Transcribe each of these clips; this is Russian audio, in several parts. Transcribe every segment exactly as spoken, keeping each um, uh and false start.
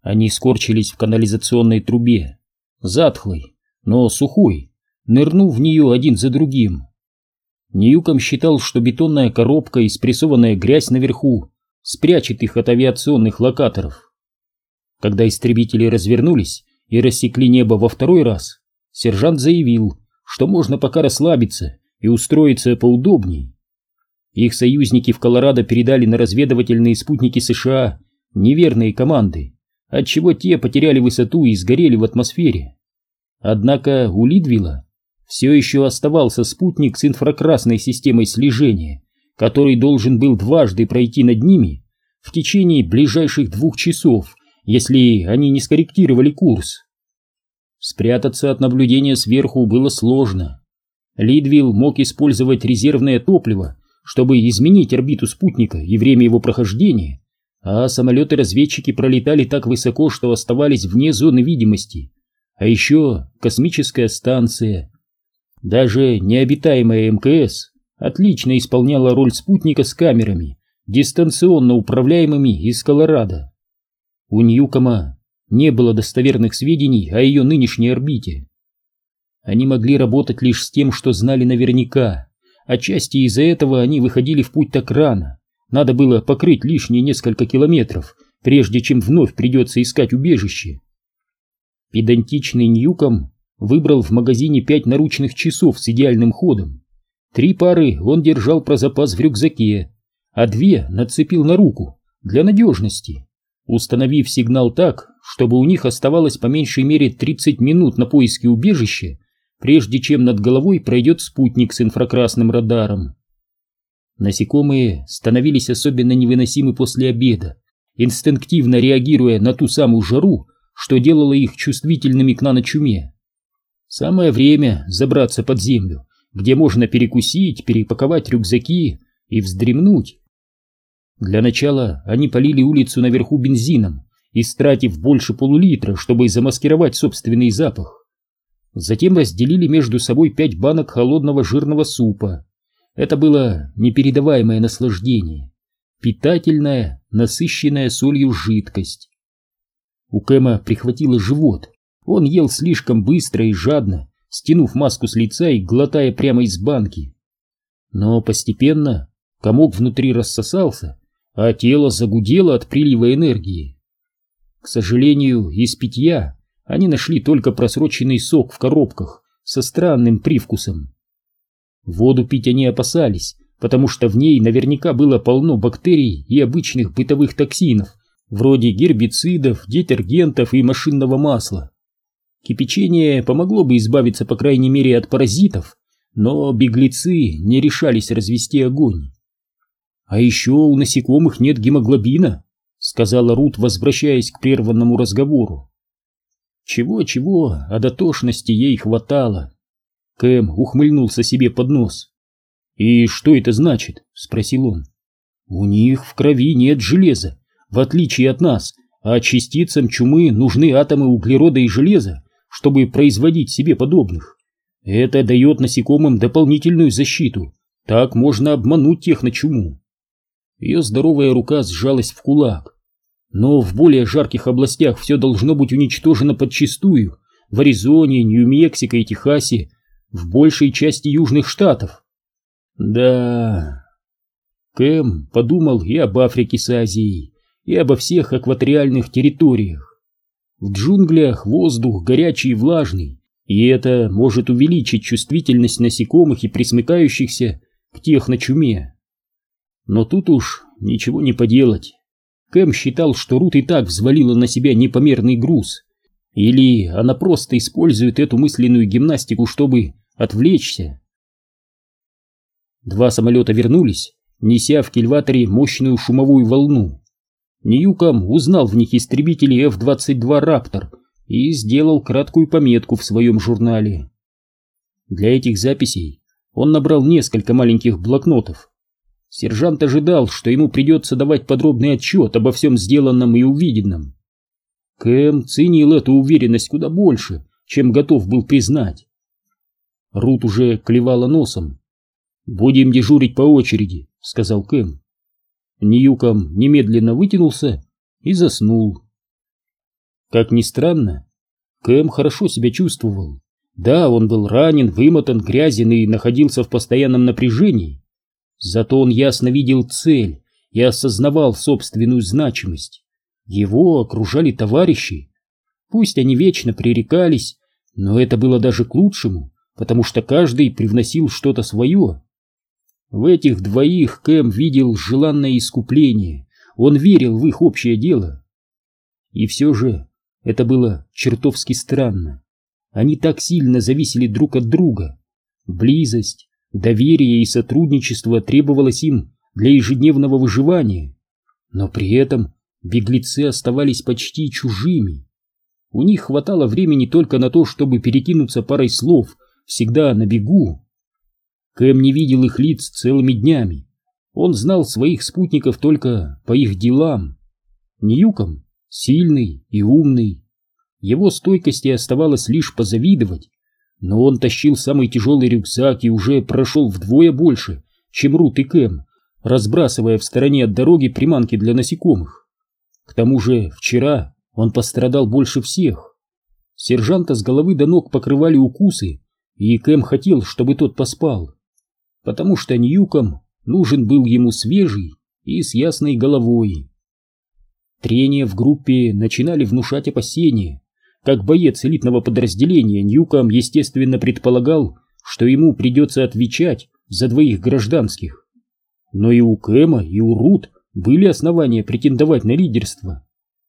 Они скорчились в канализационной трубе, затхлой, но сухой, нырнув в нее один за другим. Ньюком считал, что бетонная коробка и спрессованная грязь наверху спрячет их от авиационных локаторов. Когда истребители развернулись и рассекли небо во второй раз, сержант заявил, что можно пока расслабиться и устроиться поудобней. Их союзники в Колорадо передали на разведывательные спутники США неверные команды, отчего те потеряли высоту и сгорели в атмосфере. Однако у Лидвилла все еще оставался спутник с инфракрасной системой слежения, который должен был дважды пройти над ними в течение ближайших двух часов, если они не скорректировали курс. Спрятаться от наблюдения сверху было сложно. Лидвилл мог использовать резервное топливо, чтобы изменить орбиту спутника и время его прохождения, а самолеты-разведчики пролетали так высоко, что оставались вне зоны видимости. А еще космическая станция. Даже необитаемая эм ка эс отлично исполняла роль спутника с камерами, дистанционно управляемыми из Колорадо. У Ньюкома не было достоверных сведений о ее нынешней орбите. Они могли работать лишь с тем, что знали наверняка. Отчасти из-за этого они выходили в путь так рано. Надо было покрыть лишние несколько километров, прежде чем вновь придется искать убежище. Педантичный Ньюком выбрал в магазине пять наручных часов с идеальным ходом. Три пары он держал про запас в рюкзаке, а две нацепил на руку для надежности, установив сигнал так, чтобы у них оставалось по меньшей мере тридцать минут на поиски убежища, прежде чем над головой пройдет спутник с инфракрасным радаром. Насекомые становились особенно невыносимы после обеда, инстинктивно реагируя на ту самую жару, что делало их чувствительными к наночуме. Самое время забраться под землю, где можно перекусить, перепаковать рюкзаки и вздремнуть. Для начала они полили улицу наверху бензином, истратив больше полулитра, чтобы замаскировать собственный запах. Затем разделили между собой пять банок холодного жирного супа. Это было непередаваемое наслаждение, питательная, насыщенная солью жидкость. У Кэма прихватило живот, он ел слишком быстро и жадно, стянув маску с лица и глотая прямо из банки. Но постепенно комок внутри рассосался, а тело загудело от прилива энергии. К сожалению, из питья они нашли только просроченный сок в коробках со странным привкусом. Воду пить они опасались, потому что в ней наверняка было полно бактерий и обычных бытовых токсинов, вроде гербицидов, детергентов и машинного масла. Кипячение помогло бы избавиться по крайней мере от паразитов, но беглецы не решались развести огонь. «А еще у насекомых нет гемоглобина», — сказала Рут, возвращаясь к прерванному разговору. Чего-чего, а дотошности ей хватало. Кэм ухмыльнулся себе под нос. «И что это значит?» — спросил он. «У них в крови нет железа, в отличие от нас, а частицам чумы нужны атомы углерода и железа, чтобы производить себе подобных. Это дает насекомым дополнительную защиту, так можно обмануть тех на чуму». Ее здоровая рука сжалась в кулак. «Но в более жарких областях все должно быть уничтожено подчистую, в Аризоне, Нью-Мексико и Техасе, в большей части южных штатов». Да, Кэм подумал и об Африке с Азией, и обо всех экваториальных территориях. В джунглях воздух горячий и влажный, и это может увеличить чувствительность насекомых и пресмыкающихся к техночуме. Но тут уж ничего не поделать. Кэм считал, что Рут и так взвалила на себя непомерный груз, или она просто использует эту мысленную гимнастику, чтобы отвлечься. Два самолета вернулись, неся в кильваторе мощную шумовую волну. Ньюком узнал в них истребители эф двадцать два «Раптор» и сделал краткую пометку в своем журнале. Для этих записей он набрал несколько маленьких блокнотов. Сержант ожидал, что ему придется давать подробный отчет обо всем сделанном и увиденном. Кэм ценил эту уверенность куда больше, чем готов был признать. Рут уже клевала носом. «Будем дежурить по очереди», — сказал Кэм. Ньюком немедленно вытянулся и заснул. Как ни странно, Кэм хорошо себя чувствовал. Да, он был ранен, вымотан, грязен и находился в постоянном напряжении. Зато он ясно видел цель и осознавал собственную значимость. Его окружали товарищи. Пусть они вечно пререкались, но это было даже к лучшему, потому что каждый привносил что-то свое. В этих двоих Кэм видел желанное искупление, он верил в их общее дело. И все же это было чертовски странно. Они так сильно зависели друг от друга. Близость, доверие и сотрудничество требовалось им для ежедневного выживания, но при этом беглецы оставались почти чужими. У них хватало времени только на то, чтобы перекинуться парой слов, всегда на бегу. Кэм не видел их лиц целыми днями. Он знал своих спутников только по их делам. Ньюком сильный и умный. Его стойкости оставалось лишь позавидовать, но он тащил самый тяжелый рюкзак и уже прошел вдвое больше, чем Рут и Кэм, разбрасывая в стороне от дороги приманки для насекомых. К тому же вчера он пострадал больше всех. Сержанта с головы до ног покрывали укусы, и Кэм хотел, чтобы тот поспал, потому что Ньюком нужен был ему свежий и с ясной головой. Трения в группе начинали внушать опасения. Как боец элитного подразделения, Ньюком, естественно, предполагал, что ему придется отвечать за двоих гражданских. Но и у Кэма, и у Рут были основания претендовать на лидерство.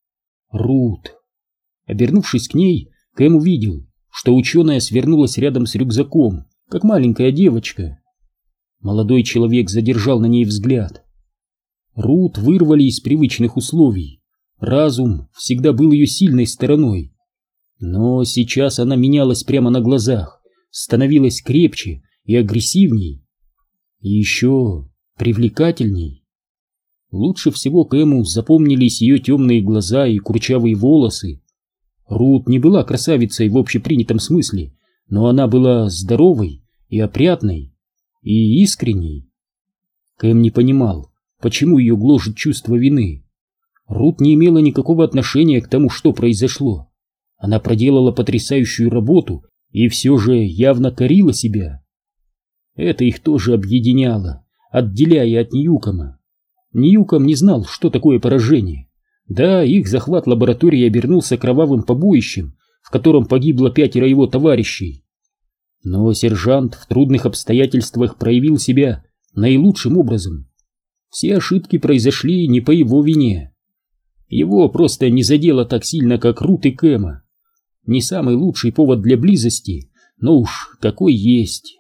Рут. Обернувшись к ней, Кэм увидел, что ученая свернулась рядом с рюкзаком, как маленькая девочка. Молодой человек задержал на ней взгляд. Рут вырвали из привычных условий. Разум всегда был ее сильной стороной. Но сейчас она менялась прямо на глазах, становилась крепче и агрессивней. И еще привлекательней. Лучше всего Кэму запомнились ее темные глаза и курчавые волосы. Рут не была красавицей в общепринятом смысле, но она была здоровой и опрятной, и искренней. Кэм не понимал, почему ее гложет чувство вины. Рут не имела никакого отношения к тому, что произошло. Она проделала потрясающую работу и все же явно корила себя. Это их тоже объединяло, отделяя от Ньюкома. Ньюком не знал, что такое поражение. Да, их захват лаборатории обернулся кровавым побоищем, в котором погибло пятеро его товарищей. Но сержант в трудных обстоятельствах проявил себя наилучшим образом. Все ошибки произошли не по его вине. Его просто не задело так сильно, как Рут и Кэма. Не самый лучший повод для близости, но уж какой есть.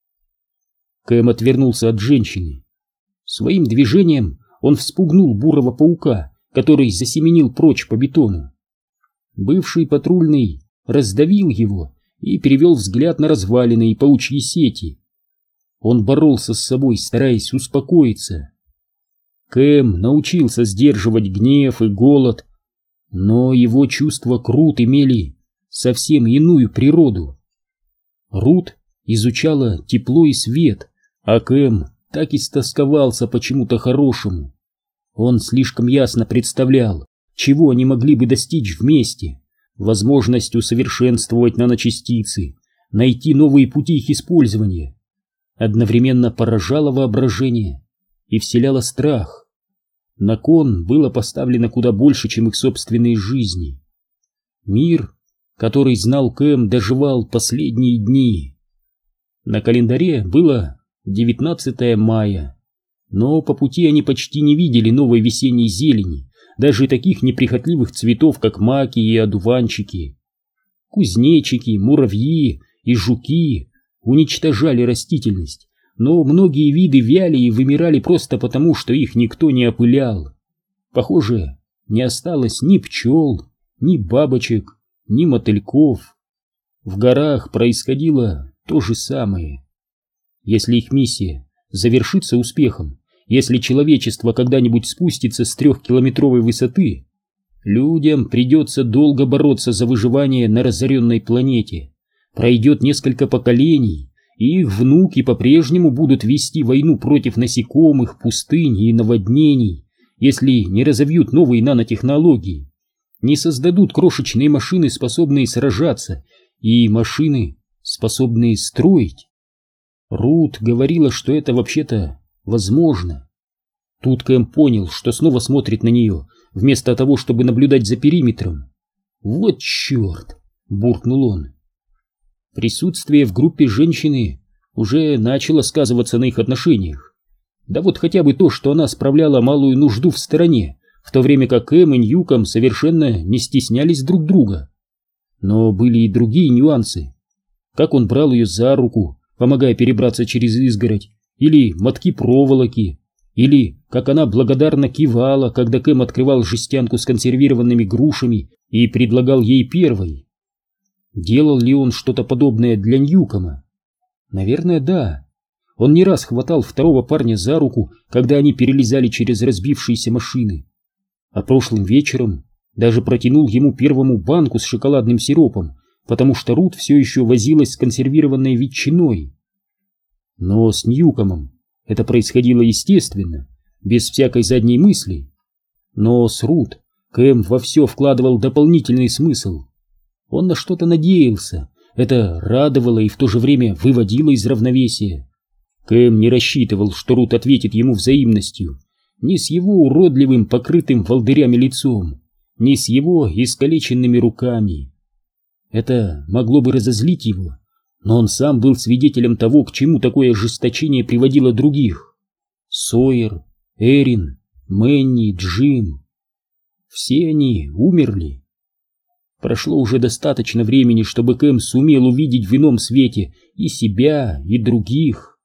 Кэм отвернулся от женщины. Своим движением он вспугнул бурого паука, который засеменил прочь по бетону. Бывший патрульный раздавил его и перевел взгляд на развалины и паучьи сети. Он боролся с собой, стараясь успокоиться. Кэм научился сдерживать гнев и голод, но его чувства к Рут имели совсем иную природу. Рут изучала тепло и свет, а Кэм так истосковался почему-то хорошему. Он слишком ясно представлял, чего они могли бы достичь вместе: возможность усовершенствовать наночастицы, найти новые пути их использования. Одновременно поражало воображение и вселяло страх. На кон было поставлено куда больше, чем их собственные жизни. Мир, который знал Кэм, доживал последние дни. На календаре было девятнадцатое мая, но по пути они почти не видели новой весенней зелени, даже таких неприхотливых цветов, как маки и одуванчики. Кузнечики, муравьи и жуки уничтожали растительность, но многие виды вяли и вымирали просто потому, что их никто не опылял. Похоже, не осталось ни пчел, ни бабочек, ни мотыльков. В горах происходило то же самое. Если их миссия завершится успехом, если человечество когда-нибудь спустится с трехкилометровой высоты, людям придется долго бороться за выживание на разоренной планете. Пройдет несколько поколений, и их внуки по-прежнему будут вести войну против насекомых, пустынь и наводнений, если не разовьют новые нанотехнологии. не создадут крошечные машины, способные сражаться, и машины, способные строить. Рут говорила, что это вообще-то возможно. Тут Кэм понял, что снова смотрит на нее, вместо того, чтобы наблюдать за периметром. «Вот черт!» — буркнул он. Присутствие в группе женщины уже начало сказываться на их отношениях. Да вот хотя бы то, что она справляла малую нужду в стороне, в то время как Кэм и Ньюком совершенно не стеснялись друг друга. Но были и другие нюансы. Как он брал ее за руку, помогая перебраться через изгородь, или мотки проволоки, или как она благодарно кивала, когда Кэм открывал жестянку с консервированными грушами и предлагал ей первой. Делал ли он что-то подобное для Ньюкома? Наверное, да. Он не раз хватал второго парня за руку, когда они перелезали через разбившиеся машины. А прошлым вечером даже протянул ему первому банку с шоколадным сиропом, потому что Рут все еще возилась с консервированной ветчиной. Но с Ньюкомом это происходило естественно, без всякой задней мысли. Но с Рут Кэм во все вкладывал дополнительный смысл. Он на что-то надеялся, это радовало и в то же время выводило из равновесия. Кэм не рассчитывал, что Рут ответит ему взаимностью, ни с его уродливым, покрытым волдырями лицом, ни с его искалеченными руками. Это могло бы разозлить его, но он сам был свидетелем того, к чему такое ожесточение приводило других. Сойер, Эрин, Мэнни, Джим. Все они умерли. Прошло уже достаточно времени, чтобы Кэм сумел увидеть в ином свете и себя, и других.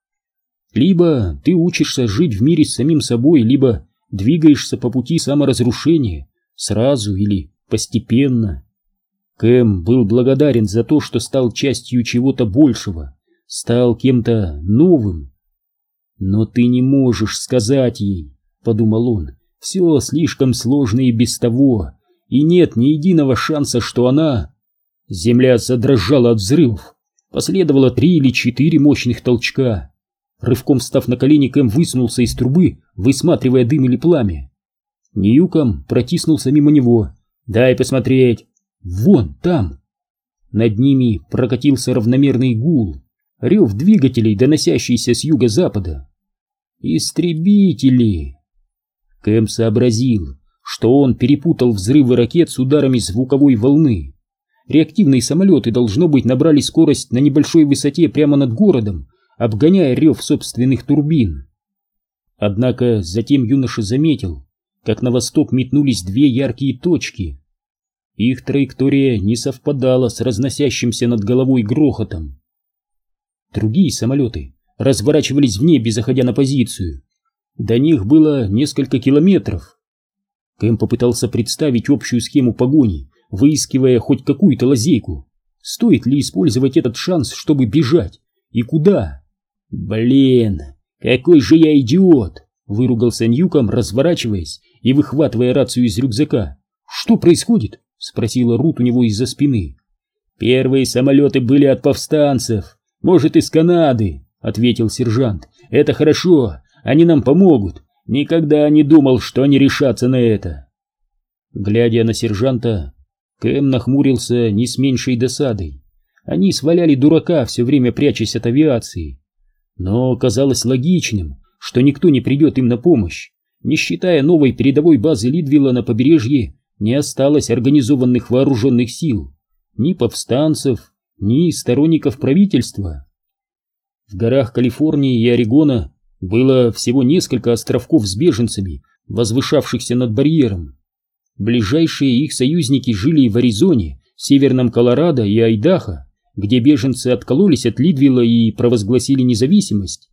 Либо ты учишься жить в мире с самим собой, либо двигаешься по пути саморазрушения, сразу или постепенно. Кэм был благодарен за то, что стал частью чего-то большего, стал кем-то новым. «Но ты не можешь сказать ей», — подумал он, — «все слишком сложно и без того, и нет ни единого шанса, что она...» Земля задрожала от взрывов, последовало три или четыре мощных толчка. Рывком встав на колени, Кэм высунулся из трубы, высматривая дым или пламя. Ньюком протиснулся мимо него. «Дай посмотреть!» «Вон там!» Над ними прокатился равномерный гул, рев двигателей, доносящийся с юго-запада. «Истребители!» Кэм сообразил, что он перепутал взрывы ракет с ударами звуковой волны. Реактивные самолеты, должно быть, набрали скорость на небольшой высоте прямо над городом, обгоняя рев собственных турбин. Однако затем юноша заметил, как на восток метнулись две яркие точки. Их траектория не совпадала с разносящимся над головой грохотом. Другие самолеты разворачивались в небе, заходя на позицию. До них было несколько километров. Кэм попытался представить общую схему погони, выискивая хоть какую-то лазейку. Стоит ли использовать этот шанс, чтобы бежать? И куда? «Блин, какой же я идиот!» — выругался Ньюком, разворачиваясь и выхватывая рацию из рюкзака. «Что происходит?» — спросила Рут у него из-за спины. «Первые самолеты были от повстанцев, может, из Канады», — ответил сержант. «Это хорошо, они нам помогут. Никогда не думал, что они решатся на это». Глядя на сержанта, Кэм нахмурился не с меньшей досадой. Они сваляли дурака, все время прячась от авиации. Но казалось логичным, что никто не придет им на помощь. Не считая новой передовой базы Лидвилла на побережье, не осталось организованных вооруженных сил, ни повстанцев, ни сторонников правительства. В горах Калифорнии и Орегона было всего несколько островков с беженцами, возвышавшихся над барьером. Ближайшие их союзники жили в Аризоне, Северном Колорадо и Айдахо, где беженцы откололись от Лидвилла и провозгласили независимость.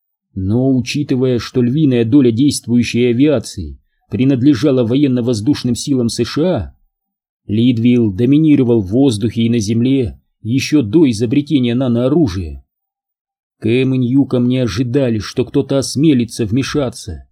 Но учитывая, что львиная доля действующей авиации принадлежала военно-воздушным силам США, Лидвилл доминировал в воздухе и на земле еще до изобретения нанооружия. Кэм и Ньюком не ожидали, что кто-то осмелится вмешаться.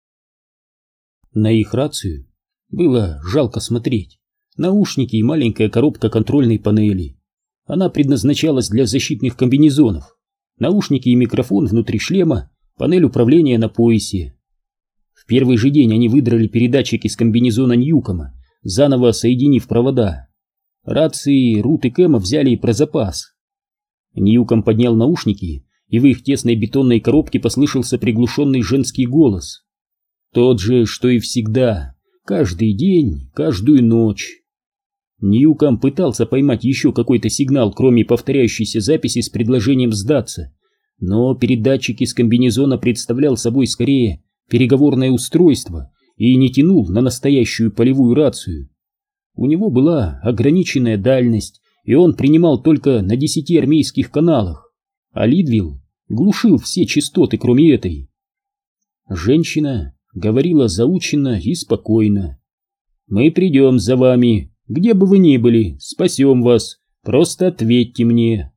На их рацию было жалко смотреть. Наушники и маленькая коробка контрольной панели. Она предназначалась для защитных комбинезонов. Наушники и микрофон внутри шлема, панель управления на поясе. В первый же день они выдрали передатчик из комбинезона Ньюкома, заново соединив провода. Рации Рут и Кэма взяли про запас. Ньюком поднял наушники, и в их тесной бетонной коробке послышался приглушенный женский голос. Тот же, что и всегда, каждый день, каждую ночь. Ньюком пытался поймать еще какой-то сигнал, кроме повторяющейся записи с предложением сдаться, но передатчик из комбинезона представлял собой скорее переговорное устройство и не тянул на настоящую полевую рацию. У него была ограниченная дальность, и он принимал только на десяти армейских каналах, а Лидвилл глушил все частоты, кроме этой. Женщина говорила заученно и спокойно. «Мы придем за вами, где бы вы ни были, спасем вас, просто ответьте мне».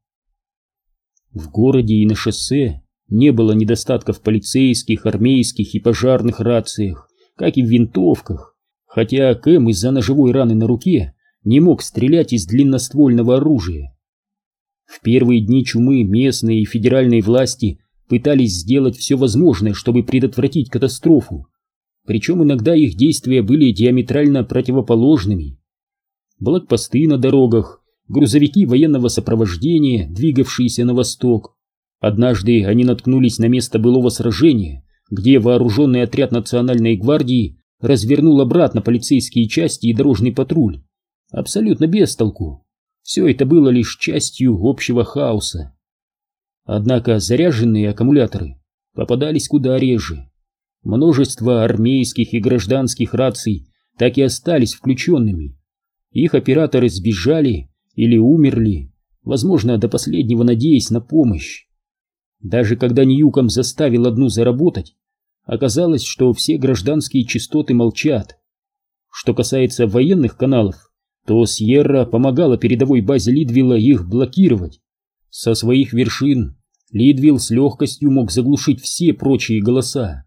В городе и на шоссе не было недостатков в полицейских, армейских и пожарных рациях, как и в винтовках, хотя Кэм из-за ножевой раны на руке не мог стрелять из длинноствольного оружия. В первые дни чумы местные и федеральные власти пытались сделать все возможное, чтобы предотвратить катастрофу, причем иногда их действия были диаметрально противоположными. Блокпосты на дорогах, грузовики военного сопровождения, двигавшиеся на восток. Однажды они наткнулись на место былого сражения, где вооруженный отряд Национальной гвардии развернул обратно полицейские части и дорожный патруль. Абсолютно без толку. Все это было лишь частью общего хаоса. Однако заряженные аккумуляторы попадались куда реже. Множество армейских и гражданских раций так и остались включенными. Их операторы сбежали или умерли, возможно, до последнего надеясь на помощь. Даже когда Ньюком заставил одну заработать, оказалось, что все гражданские частоты молчат. Что касается военных каналов, то Сьерра помогала передовой базе Лидвилла их блокировать. Со своих вершин Лидвилл с легкостью мог заглушить все прочие голоса.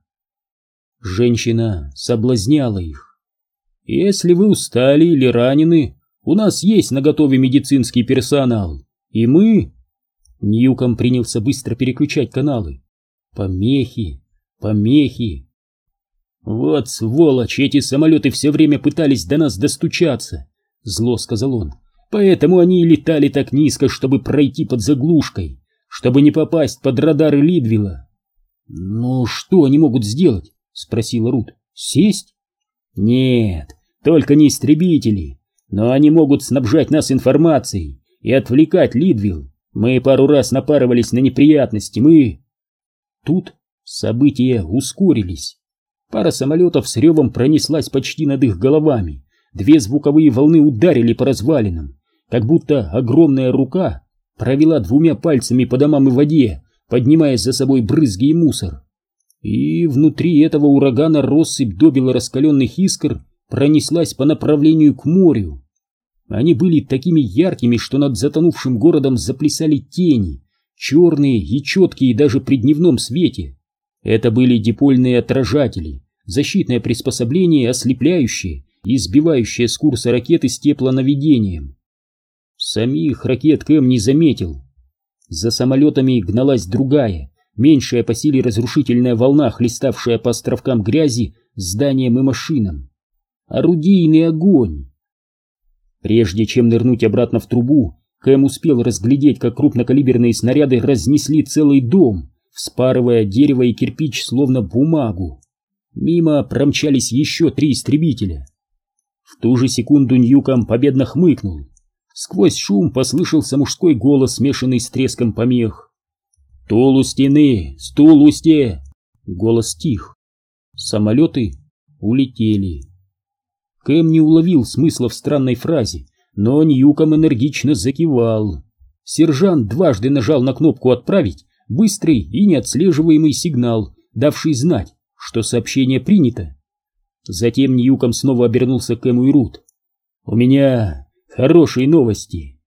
Женщина соблазняла их. «Если вы устали или ранены, у нас есть наготове медицинский персонал, и мы...» Ньюком принялся быстро переключать каналы. Помехи, помехи. «Вот сволочь, эти самолеты все время пытались до нас достучаться», — зло сказал он. «Поэтому они и летали так низко, чтобы пройти под заглушкой, чтобы не попасть под радары Лидвилла». «Ну что они могут сделать?» — спросила Рут. «Сесть?» «Нет, только не истребители, но они могут снабжать нас информацией и отвлекать Лидвилл. Мы пару раз напарывались на неприятности, мы...» Тут события ускорились. Пара самолетов с ревом пронеслась почти над их головами. Две звуковые волны ударили по развалинам, как будто огромная рука провела двумя пальцами по домам и воде, поднимая за собой брызги и мусор. И внутри этого урагана россыпь добело раскаленных искр пронеслась по направлению к морю. Они были такими яркими, что над затонувшим городом заплясали тени, черные и четкие даже при дневном свете. Это были дипольные отражатели, защитное приспособление, ослепляющее и сбивающее с курса ракеты с теплонаведением. Самих ракет Кэм не заметил. За самолетами гналась другая, меньшая по силе разрушительная волна, хлеставшая по островкам грязи, зданиям и машинам. Орудийный огонь! Прежде чем нырнуть обратно в трубу, Кэм успел разглядеть, как крупнокалиберные снаряды разнесли целый дом, вспарывая дерево и кирпич словно бумагу. Мимо промчались еще три истребителя. В ту же секунду Ньюком победно хмыкнул. Сквозь шум послышался мужской голос, смешанный с треском помех. «Стул у стены! Стул у сте!» Голос стих. Самолеты улетели. Кэм не уловил смысла в странной фразе, но Ньюком энергично закивал. Сержант дважды нажал на кнопку «Отправить» быстрый и неотслеживаемый сигнал, давший знать, что сообщение принято. Затем Ньюком снова обернулся к Кэму и Рут. «У меня хорошие новости».